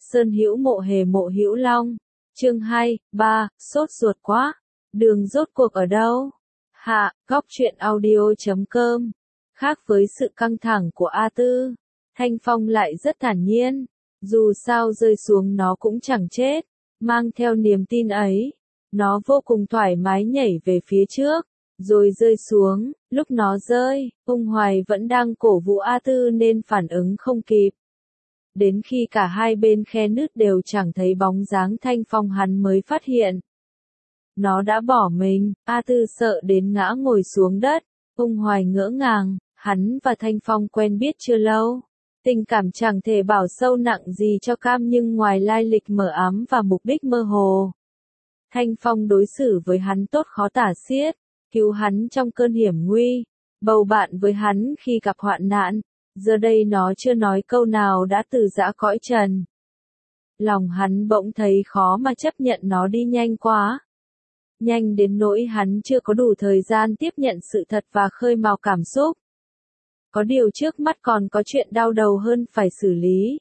Sơn Hữu Mộ Hề Mộ Hữu Long. Chương 2, 3, sốt ruột quá. Đường rốt cuộc ở đâu? Hạ, góc truyện audio.com. Khác với sự căng thẳng của A Tư, Thanh Phong lại rất thản nhiên. Dù sao rơi xuống nó cũng chẳng chết. Mang theo niềm tin ấy, nó vô cùng thoải mái nhảy về phía trước, rồi rơi xuống. Lúc nó rơi, Ung Hoài vẫn đang cổ vũ A Tư nên phản ứng không kịp. Đến khi cả hai bên khe nứt đều chẳng thấy bóng dáng Thanh Phong hắn mới phát hiện. Nó đã bỏ mình. A Tư sợ đến ngã ngồi xuống đất. Ung Hoài ngỡ ngàng, hắn và Thanh Phong quen biết chưa lâu. Tình cảm chẳng thể bảo sâu nặng gì cho cam, nhưng ngoài lai lịch mờ ám và mục đích mơ hồ, Thanh Phong đối xử với hắn tốt khó tả xiết, cứu hắn trong cơn hiểm nguy, bầu bạn với hắn khi gặp hoạn nạn. Giờ đây nó chưa nói câu nào đã từ giã cõi trần. Lòng hắn bỗng thấy khó mà chấp nhận nó đi nhanh quá. Nhanh đến nỗi hắn chưa có đủ thời gian tiếp nhận sự thật và khơi mào cảm xúc. Có điều trước mắt còn có chuyện đau đầu hơn phải xử lý.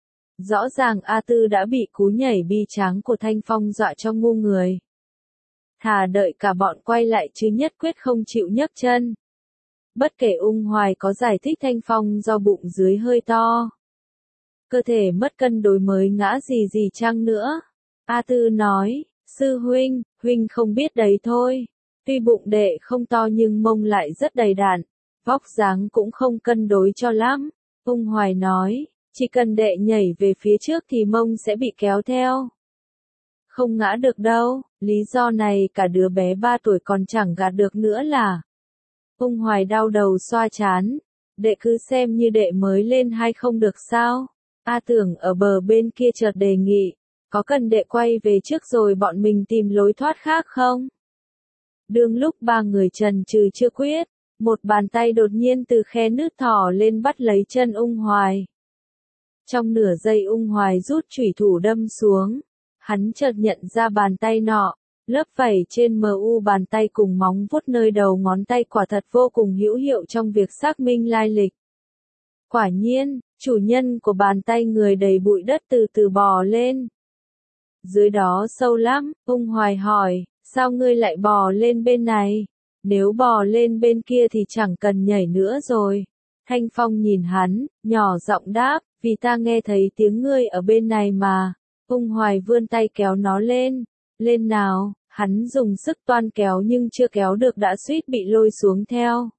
Rõ ràng A Tư đã bị cú nhảy bi tráng của Thanh Phong dọa cho ngu người. Thà đợi cả bọn quay lại chứ nhất quyết không chịu nhấc chân. Bất kể Ung Hoài có giải thích Thanh Phong do bụng dưới hơi to, cơ thể mất cân đối mới ngã gì chăng nữa. A Tư nói, sư huynh, huynh không biết đấy thôi. Tuy bụng đệ không to nhưng mông lại rất đầy đặn, vóc dáng cũng không cân đối cho lắm. Ung Hoài nói, chỉ cần đệ nhảy về phía trước thì mông sẽ bị kéo theo. Không ngã được đâu, lý do này cả đứa bé 3 tuổi còn chẳng gạt được nữa là. Ung Hoài đau đầu xoa chán, đệ cứ xem như đệ mới lên hay không được sao? A Tưởng ở bờ bên kia chợt đề nghị, có cần đệ quay về trước rồi bọn mình tìm lối thoát khác không? Đương lúc ba người chần chừ chưa quyết, một bàn tay đột nhiên từ khe nứt thò lên bắt lấy chân Ung Hoài. Trong nửa giây Ung Hoài rút chủy thủ đâm xuống, hắn chợt nhận ra bàn tay nọ. Lớp vảy trên mu bàn tay cùng móng vuốt nơi đầu ngón tay quả thật vô cùng hữu hiệu trong việc xác minh lai lịch. Quả nhiên, chủ nhân của bàn tay người đầy bụi đất từ từ bò lên. Dưới đó sâu lắm, Ung Hoài hỏi, sao ngươi lại bò lên bên này? Nếu bò lên bên kia thì chẳng cần nhảy nữa rồi. Thanh Phong nhìn hắn, nhỏ giọng đáp, vì ta nghe thấy tiếng ngươi ở bên này mà. Ung Hoài vươn tay kéo nó lên. Lên nào. Hắn dùng sức toan kéo nhưng chưa kéo được đã suýt bị lôi xuống theo.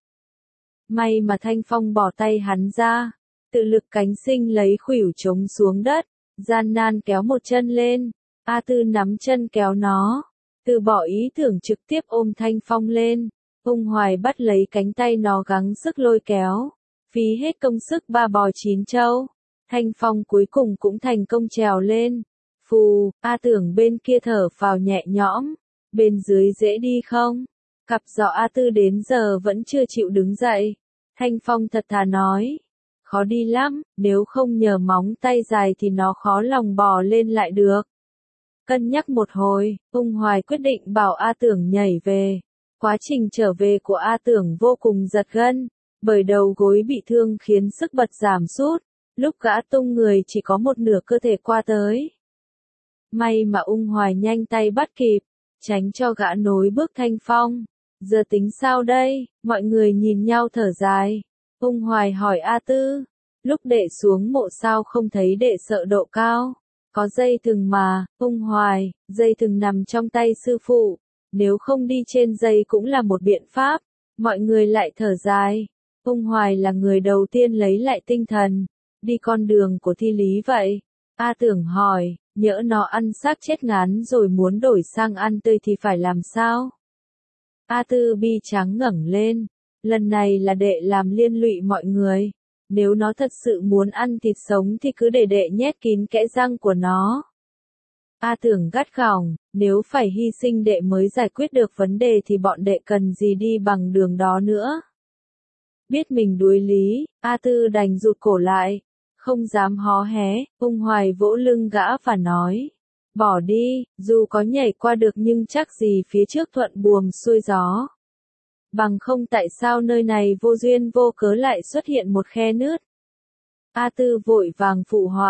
May mà Thanh Phong bỏ tay hắn ra, tự lực cánh sinh lấy khuỷu chống xuống đất, gian nan kéo một chân lên. A Tư nắm chân kéo nó, từ bỏ ý tưởng trực tiếp ôm Thanh Phong lên. Ung Hoài bắt lấy cánh tay nó gắng sức lôi kéo, phí hết công sức ba bò chín trâu. Thanh Phong cuối cùng cũng thành công trèo lên. Phù, A Tưởng bên kia thở phào nhẹ nhõm. Bên dưới dễ đi không? Cặp giỏ A Tư đến giờ vẫn chưa chịu đứng dậy. Thanh Phong thật thà nói. Khó đi lắm, nếu không nhờ móng tay dài thì nó khó lòng bò lên lại được. Cân nhắc một hồi, Ung Hoài quyết định bảo A Tưởng nhảy về. Quá trình trở về của A Tưởng vô cùng giật gân, bởi đầu gối bị thương khiến sức bật giảm sút. Lúc gã tung người chỉ có một nửa cơ thể qua tới. May mà Ung Hoài nhanh tay bắt kịp, tránh cho gã nối bước Thanh Phong. Giờ tính sao đây? Mọi người nhìn nhau thở dài. Ung Hoài hỏi A Tư, lúc đệ xuống mộ sao không thấy đệ sợ độ cao? Có dây thừng mà. Ung Hoài, dây thừng nằm trong tay sư phụ, nếu không đi trên dây cũng là một biện pháp. Mọi người lại thở dài. Ung Hoài là người đầu tiên lấy lại tinh thần, đi con đường của thi lý vậy. A Tưởng hỏi, nhỡ nó ăn xác chết ngán rồi muốn đổi sang ăn tươi thì phải làm sao? A Tư bi trắng ngẩng lên, lần này là đệ làm liên lụy mọi người. Nếu nó thật sự muốn ăn thịt sống thì cứ để đệ nhét kín kẽ răng của nó. A Tưởng gắt gỏng, nếu phải hy sinh đệ mới giải quyết được vấn đề thì bọn đệ cần gì đi bằng đường đó nữa. Biết mình đuối lý, A Tư đành rụt cổ lại, không dám hó hé. Ung Hoài vỗ lưng gã và nói, bỏ đi, dù có nhảy qua được nhưng chắc gì phía trước thuận buồm xuôi gió. Bằng không tại sao nơi này vô duyên vô cớ lại xuất hiện một khe nứt. A Tư vội vàng phụ họa,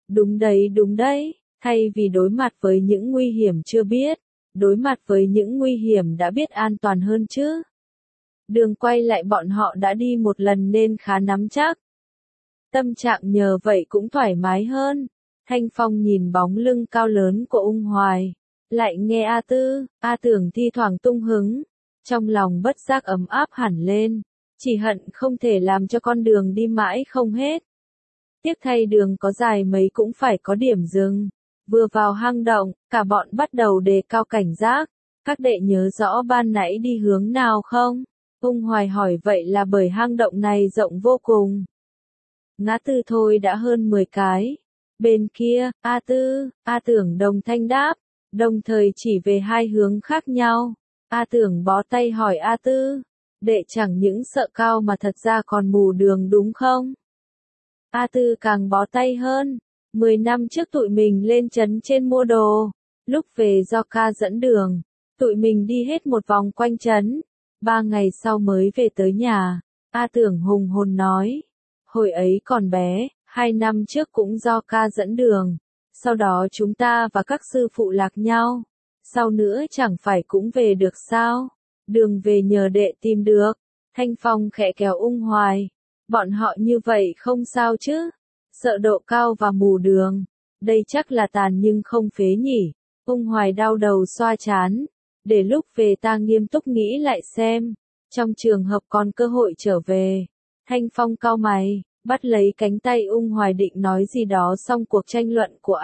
đúng đấy, thay vì đối mặt với những nguy hiểm chưa biết, đối mặt với những nguy hiểm đã biết an toàn hơn chứ. Đường quay lại bọn họ đã đi một lần nên khá nắm chắc. Tâm trạng nhờ vậy cũng thoải mái hơn. Thanh Phong nhìn bóng lưng cao lớn của Ung Hoài, lại nghe A Tưởng thi thoảng tung hứng, trong lòng bất giác ấm áp hẳn lên, chỉ hận không thể làm cho con đường đi mãi không hết. Tiếc thay đường có dài mấy cũng phải có điểm dừng. Vừa vào hang động, cả bọn bắt đầu đề cao cảnh giác. Các đệ nhớ rõ ban nãy đi hướng nào không? Ung Hoài hỏi vậy là bởi hang động này rộng vô cùng. Ngã tư thôi đã hơn 10 cái. Bên kia, A Tưởng đồng thanh đáp, đồng thời chỉ về hai hướng khác nhau. A Tưởng bó tay hỏi đệ chẳng những sợ cao mà thật ra còn mù đường đúng không? A Tư càng bó tay hơn. 10 năm trước tụi mình lên trấn trên mua đồ. Lúc về do ca dẫn đường, tụi mình đi hết một vòng quanh trấn. 3 ngày sau mới về tới nhà. A Tưởng hùng hồn nói. Hồi ấy còn bé, 2 năm trước cũng do ca dẫn đường. Sau đó chúng ta và các sư phụ lạc nhau. Sau nữa chẳng phải cũng về được sao? Đường về nhờ đệ tìm được. Thanh Phong khẽ kéo Ung Hoài. Bọn họ như vậy không sao chứ? Sợ độ cao và mù đường. Đây chắc là tàn nhưng không phế nhỉ. Ung Hoài đau đầu xoa chán. Để lúc về ta nghiêm túc nghĩ lại xem. Trong trường hợp còn cơ hội trở về. Thanh Phong cau mày, bắt lấy cánh tay Ung Hoài định nói gì đó xong cuộc tranh luận của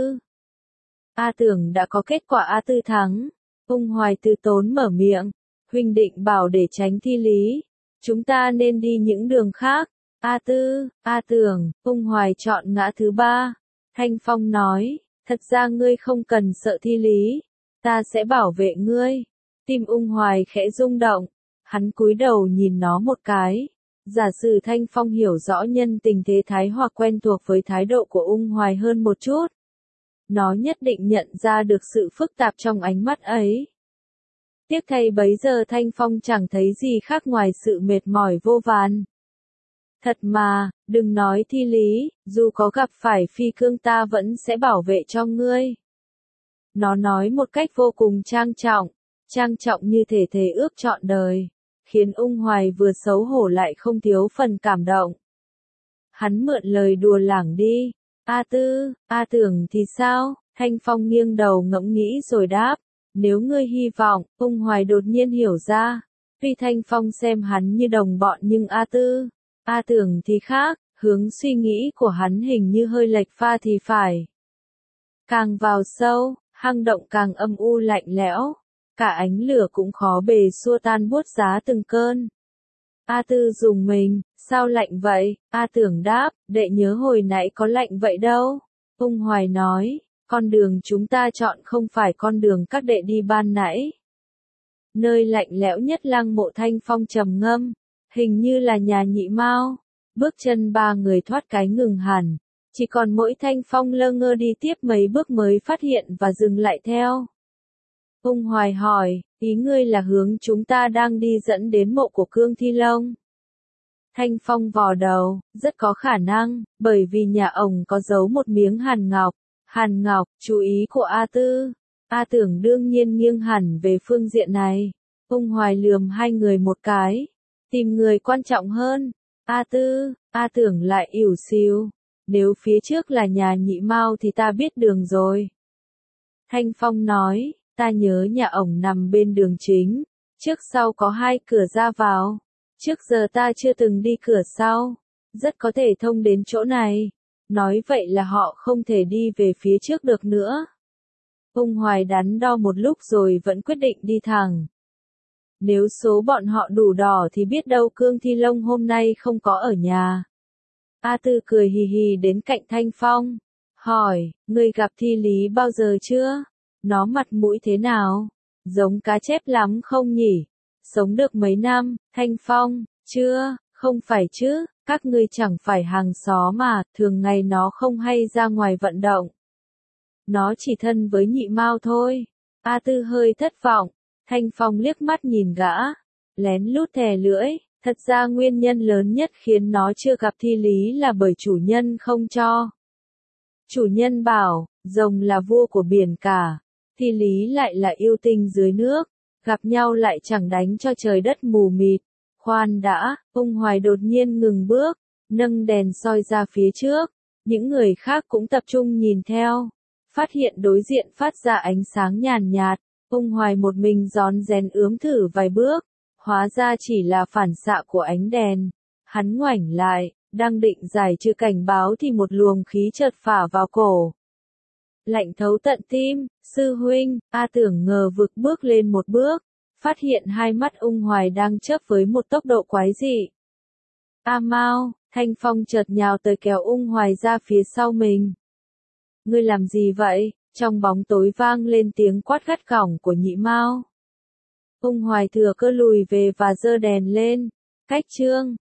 A Tưởng đã có kết quả A Tư thắng. Ung Hoài từ tốn mở miệng. Huynh định bảo để tránh thi lý. Chúng ta nên đi những đường khác. A Tưởng, Ung Hoài chọn ngã thứ 3. Thanh Phong nói, thật ra ngươi không cần sợ thi lý. Ta sẽ bảo vệ ngươi. Tim Ung Hoài khẽ rung động. Hắn cúi đầu nhìn nó một cái. Giả sử Thanh Phong hiểu rõ nhân tình thế thái hoặc quen thuộc với thái độ của Ung Hoài hơn một chút. Nó nhất định nhận ra được sự phức tạp trong ánh mắt ấy. Tiếc thay bấy giờ Thanh Phong chẳng thấy gì khác ngoài sự mệt mỏi vô vàn. Thật mà, đừng nói thi lý, dù có gặp phải phi cương ta vẫn sẽ bảo vệ cho ngươi. Nó nói một cách vô cùng trang trọng như thể thề ước trọn đời, khiến Ung Hoài vừa xấu hổ lại không thiếu phần cảm động. Hắn mượn lời đùa lảng đi. A Tưởng thì sao? Thanh Phong nghiêng đầu ngẫm nghĩ rồi đáp. Nếu ngươi hy vọng, Ung Hoài đột nhiên hiểu ra. Tuy Thanh Phong xem hắn như đồng bọn nhưng A Tưởng thì khác, hướng suy nghĩ của hắn hình như hơi lệch pha thì phải. Càng vào sâu, hang động càng âm u lạnh lẽo. Cả ánh lửa cũng khó bề xua tan buốt giá từng cơn. A Tư dùng mình, sao lạnh vậy? A Tưởng đáp, đệ nhớ hồi nãy có lạnh vậy đâu. Ung Hoài nói, con đường chúng ta chọn không phải con đường các đệ đi ban nãy. Nơi lạnh lẽo nhất Lăng Mộ. Thanh Phong trầm ngâm, hình như là nhà Nhị Mao. Bước chân ba người thoát cái ngừng hẳn, chỉ còn mỗi Thanh Phong lơ ngơ đi tiếp mấy bước mới phát hiện và dừng lại theo. Ung Hoài hỏi, ý ngươi là hướng chúng ta đang đi dẫn đến mộ của Cương Thi Long? Thanh Phong vò đầu, rất có khả năng, bởi vì nhà ổng có giấu một miếng hàn ngọc. Hàn ngọc, chú ý của A Tưởng đương nhiên nghiêng hẳn về phương diện này. Ung Hoài lườm hai người một cái. Tìm người quan trọng hơn. A Tưởng lại ỉu xìu. Nếu phía trước là nhà Nhị Mao thì ta biết đường rồi. Thanh Phong nói, ta nhớ nhà ổng nằm bên đường chính. Trước sau có 2 cửa ra vào. Trước giờ ta chưa từng đi cửa sau. Rất có thể thông đến chỗ này. Nói vậy là họ không thể đi về phía trước được nữa. Ung Hoài đắn đo một lúc rồi vẫn quyết định đi thẳng. Nếu số bọn họ đủ đỏ thì biết đâu Cương Thi Long hôm nay không có ở nhà. A Tư cười hì hì đến cạnh Thanh Phong. Hỏi, ngươi gặp Thi Lý bao giờ chưa? Nó mặt mũi thế nào? Giống cá chép lắm không nhỉ? Sống được mấy năm? Thanh Phong, chưa, không phải chứ, các ngươi chẳng phải hàng xóm mà, thường ngày nó không hay ra ngoài vận động. Nó chỉ thân với Nhị Mao thôi. A Tư hơi thất vọng. Thanh Phong liếc mắt nhìn gã, lén lút thè lưỡi, thật ra nguyên nhân lớn nhất khiến nó chưa gặp Thi Lý là bởi chủ nhân không cho. Chủ nhân bảo, rồng là vua của biển cả, thì lý lại là yêu tinh dưới nước, gặp nhau lại chẳng đánh cho trời đất mù mịt. Khoan đã, ung hoài đột nhiên ngừng bước, nâng đèn soi ra phía trước, những người khác cũng tập trung nhìn theo, phát hiện đối diện phát ra ánh sáng nhàn nhạt, ung hoài một mình rón rén ướm thử vài bước, hóa ra chỉ là phản xạ của ánh đèn. Hắn ngoảnh lại, đang định giải trừ cảnh báo thì một luồng khí chợt phả vào cổ. Lạnh thấu tận tim, sư huynh, A Tưởng ngờ vực bước lên một bước, phát hiện hai mắt ung hoài đang chớp với một tốc độ quái dị. A Mao, Thanh Phong chợt nhào tới kéo ung hoài ra phía sau mình. Ngươi làm gì vậy? Trong bóng tối vang lên tiếng quát gắt gỏng của Nhị Mao. Ung hoài thừa cơ lùi về và giơ đèn lên. Cách chương